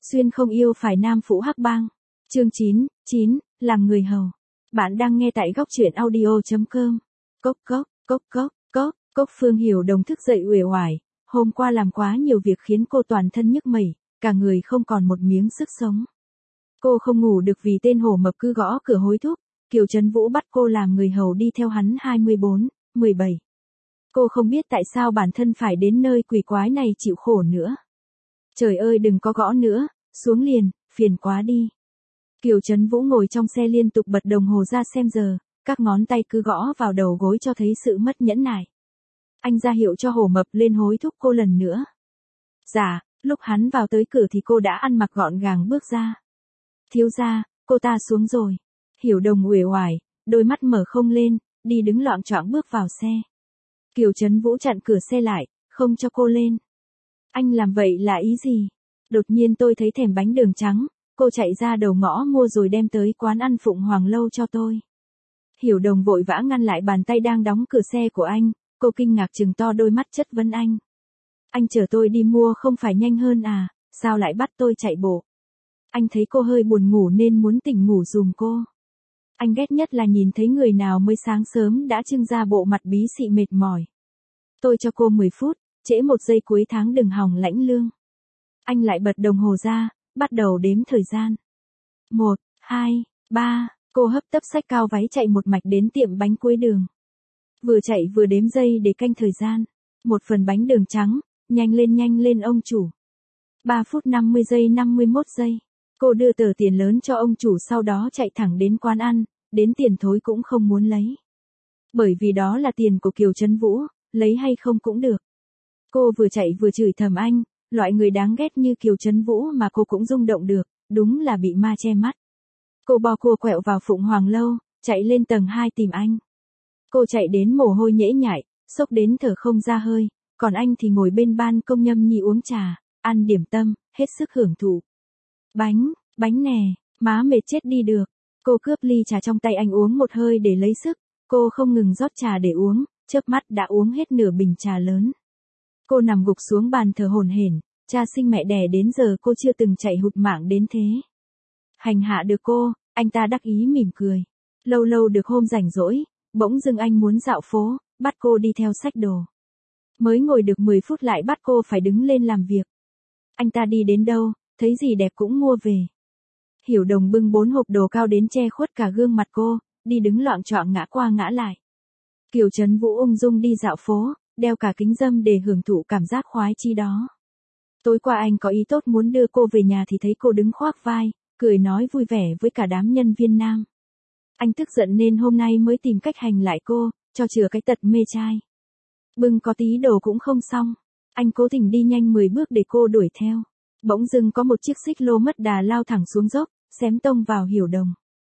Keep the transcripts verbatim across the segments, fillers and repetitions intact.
Xuyên không yêu phải nam phụ hắc bang. Chương chín, chín, làm người hầu. Bạn đang nghe tại góc truyện audio chấm com. Cốc cốc, cốc cốc, cốc, cốc Phương Hiểu Đồng thức dậy uể oải, hôm qua làm quá nhiều việc khiến cô toàn thân nhức mẩy, cả người không còn một miếng sức sống. Cô không ngủ được vì tên hổ mập cứ gõ cửa hối thúc, Kiều Trấn Vũ bắt cô làm người hầu đi theo hắn hai mươi bốn, mười bảy. Cô không biết tại sao bản thân phải đến nơi quỷ quái này chịu khổ nữa. Trời ơi đừng có gõ nữa, xuống liền, phiền quá đi. Kiều Trấn Vũ ngồi trong xe liên tục bật đồng hồ ra xem giờ, các ngón tay cứ gõ vào đầu gối cho thấy sự mất nhẫn nại. Anh ra hiệu cho hổ mập lên hối thúc cô lần nữa. Dạ, lúc hắn vào tới cửa thì cô đã ăn mặc gọn gàng bước ra. Thiếu gia, cô ta xuống rồi. Hiểu Đồng uể oải, đôi mắt mở không lên, đi đứng loạng choạng bước vào xe. Kiều Trấn Vũ chặn cửa xe lại, không cho cô lên. Anh làm vậy là ý gì? Đột nhiên tôi thấy thèm bánh đường trắng, cô chạy ra đầu ngõ mua rồi đem tới quán ăn Phụng Hoàng Lâu cho tôi. Hiểu Đồng vội vã ngăn lại bàn tay đang đóng cửa xe của anh, cô kinh ngạc trừng to đôi mắt chất vấn anh. Anh chở tôi đi mua không phải nhanh hơn à, sao lại bắt tôi chạy bộ? Anh thấy cô hơi buồn ngủ nên muốn tỉnh ngủ giùm cô. Anh ghét nhất là nhìn thấy người nào mới sáng sớm đã trưng ra bộ mặt bí xị mệt mỏi. Tôi cho cô mười phút, trễ một giây cuối tháng đừng hòng lãnh lương. Anh lại bật đồng hồ ra, bắt đầu đếm thời gian. Một, hai, ba, cô hấp tấp xách cao váy chạy một mạch đến tiệm bánh cuối đường. Vừa chạy vừa đếm giây để canh thời gian. Một phần bánh đường trắng, nhanh lên nhanh lên ông chủ. Ba phút năm mươi giây năm mươi mốt giây. Cô đưa tờ tiền lớn cho ông chủ sau đó chạy thẳng đến quán ăn, đến tiền thối cũng không muốn lấy. Bởi vì đó là tiền của Kiều Trấn Vũ, lấy hay không cũng được. Cô vừa chạy vừa chửi thầm anh, loại người đáng ghét như Kiều Trấn Vũ mà cô cũng rung động được, đúng là bị ma che mắt. Cô bò cua quẹo vào Phụng Hoàng Lâu, chạy lên tầng hai tìm anh. Cô chạy đến mồ hôi nhễ nhại, sốc đến thở không ra hơi, còn anh thì ngồi bên ban công nhâm nhi uống trà, ăn điểm tâm, hết sức hưởng thụ. Bánh, bánh nè, má mệt chết đi được. Cô cướp ly trà trong tay anh uống một hơi để lấy sức, cô không ngừng rót trà để uống, chớp mắt đã uống hết nửa bình trà lớn. Cô nằm gục xuống bàn thở hổn hển, cha sinh mẹ đẻ đến giờ cô chưa từng chạy hụt mạng đến thế. Hành hạ được cô, anh ta đắc ý mỉm cười. Lâu lâu được hôm rảnh rỗi, bỗng dưng anh muốn dạo phố, bắt cô đi theo xách đồ. Mới ngồi được mười phút lại bắt cô phải đứng lên làm việc. Anh ta đi đến đâu, thấy gì đẹp cũng mua về. Hiểu Đồng bưng bốn hộp đồ cao đến che khuất cả gương mặt cô, đi đứng loạng choạng ngã qua ngã lại. Kiều Trấn Vũ ung dung đi dạo phố, đeo cả kính râm để hưởng thụ cảm giác khoái chi đó. Tối qua anh có ý tốt muốn đưa cô về nhà thì thấy cô đứng khoác vai, cười nói vui vẻ với cả đám nhân viên nam. Anh tức giận nên hôm nay mới tìm cách hành lại cô, cho chừa cái tật mê trai. Bưng có tí đồ cũng không xong, anh cố tình đi nhanh mười bước để cô đuổi theo. Bỗng dưng có một chiếc xích lô mất đà lao thẳng xuống dốc, xém tông vào Hiểu Đồng.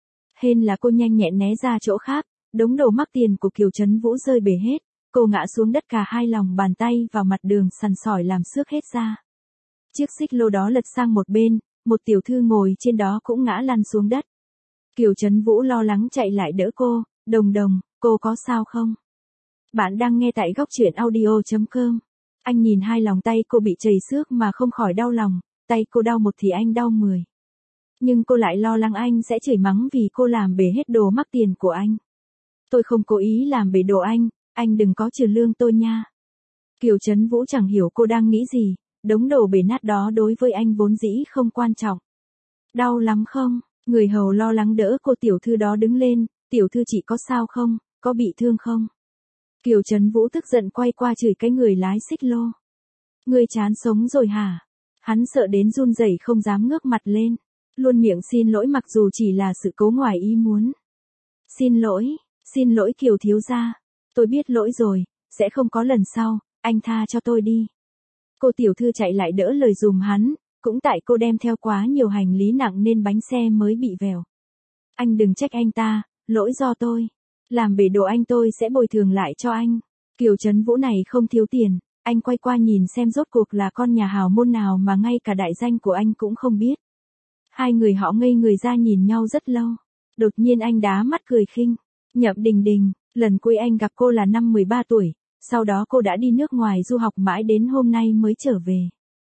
Hên là cô nhanh nhẹn né ra chỗ khác, đống đồ mắc tiền của Kiều Trấn Vũ rơi bể hết, cô ngã xuống đất cả hai lòng bàn tay vào mặt đường sằn sỏi làm xước hết ra. Chiếc xích lô đó lật sang một bên, một tiểu thư ngồi trên đó cũng ngã lăn xuống đất. Kiều Trấn Vũ lo lắng chạy lại đỡ cô, Đồng Đồng, cô có sao không? Bạn đang nghe tại góc truyện audio chấm com. Anh nhìn hai lòng tay cô bị chảy xước mà không khỏi đau lòng, tay cô đau một thì anh đau mười. Nhưng cô lại lo lắng anh sẽ chửi mắng vì cô làm bể hết đồ mắc tiền của anh. Tôi không cố ý làm bể đồ anh, anh đừng có trừ lương tôi nha. Kiều Trấn Vũ chẳng hiểu cô đang nghĩ gì, đống đồ bể nát đó đối với anh vốn dĩ không quan trọng. Đau lắm không? Người hầu lo lắng đỡ cô tiểu thư đó đứng lên, tiểu thư chị có sao không, có bị thương không? Kiều Trấn Vũ tức giận quay qua chửi cái người lái xích lô. Ngươi chán sống rồi hả? Hắn sợ đến run rẩy không dám ngước mặt lên, luôn miệng xin lỗi mặc dù chỉ là sự cố ngoài ý muốn. Xin lỗi, xin lỗi Kiều thiếu gia, tôi biết lỗi rồi, sẽ không có lần sau, anh tha cho tôi đi. Cô tiểu thư chạy lại đỡ lời dùm hắn, cũng tại cô đem theo quá nhiều hành lý nặng nên bánh xe mới bị vèo. Anh đừng trách anh ta, lỗi do tôi. Làm bể đồ anh tôi sẽ bồi thường lại cho anh. Kiều Trấn Vũ này không thiếu tiền, anh quay qua nhìn xem rốt cuộc là con nhà hào môn nào mà ngay cả đại danh của anh cũng không biết. Hai người họ ngây người ra nhìn nhau rất lâu. Đột nhiên anh đá mắt cười khinh. Nhậm Đình Đình, lần cuối anh gặp cô là năm mười ba tuổi, sau đó cô đã đi nước ngoài du học mãi đến hôm nay mới trở về.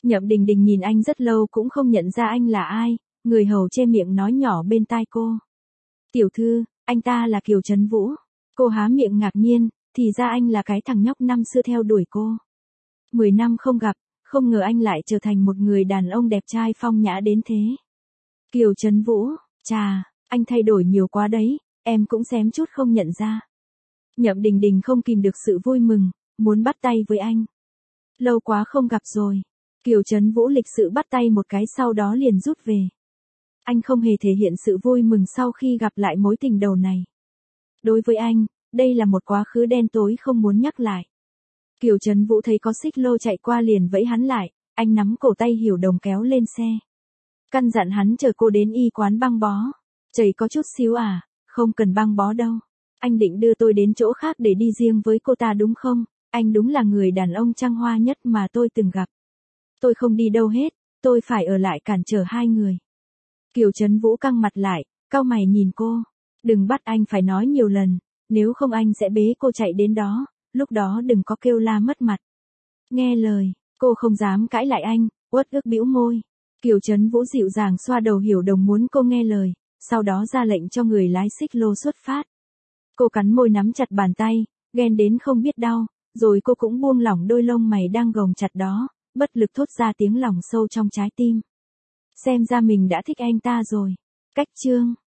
Nhậm Đình Đình nhìn anh rất lâu cũng không nhận ra anh là ai, người hầu che miệng nói nhỏ bên tai cô. Tiểu thư, anh ta là Kiều Trấn Vũ. Cô há miệng ngạc nhiên, thì ra anh là cái thằng nhóc năm xưa theo đuổi cô. Mười năm không gặp, không ngờ anh lại trở thành một người đàn ông đẹp trai phong nhã đến thế. Kiều Trấn Vũ, chà, anh thay đổi nhiều quá đấy, em cũng xém chút không nhận ra. Nhậm Đình Đình không kìm được sự vui mừng, muốn bắt tay với anh. Lâu quá không gặp rồi. Kiều Trấn Vũ lịch sự bắt tay một cái sau đó liền rút về. Anh không hề thể hiện sự vui mừng sau khi gặp lại mối tình đầu này. Đối với anh, đây là một quá khứ đen tối không muốn nhắc lại. Kiều Trấn Vũ thấy có xích lô chạy qua liền vẫy hắn lại, anh nắm cổ tay Hiểu Đồng kéo lên xe. Căn dặn hắn chờ cô đến y quán băng bó. Chảy có chút xíu à, không cần băng bó đâu. Anh định đưa tôi đến chỗ khác để đi riêng với cô ta đúng không? Anh đúng là người đàn ông trăng hoa nhất mà tôi từng gặp. Tôi không đi đâu hết, tôi phải ở lại cản trở hai người. Kiều Trấn Vũ căng mặt lại, cau mày nhìn cô. Đừng bắt anh phải nói nhiều lần, nếu không anh sẽ bế cô chạy đến đó, lúc đó đừng có kêu la mất mặt. Nghe lời, cô không dám cãi lại anh, uất ức bĩu môi. Kiều Trấn Vũ dịu dàng xoa đầu Hiểu Đồng muốn cô nghe lời, sau đó ra lệnh cho người lái xích lô xuất phát. Cô cắn môi nắm chặt bàn tay, ghen đến không biết đau, rồi cô cũng buông lỏng đôi lông mày đang gồng chặt đó, bất lực thốt ra tiếng lòng sâu trong trái tim. Xem ra mình đã thích anh ta rồi. Cách chương